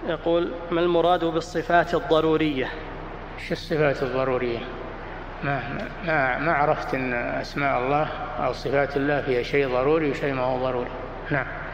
يقول: ما المراد بالصفات الضرورية؟ ايش الصفات الضرورية؟ ما عرفت ان اسماء الله او صفات الله فيها شيء ضروري وشيء ما هو ضروري. نعم.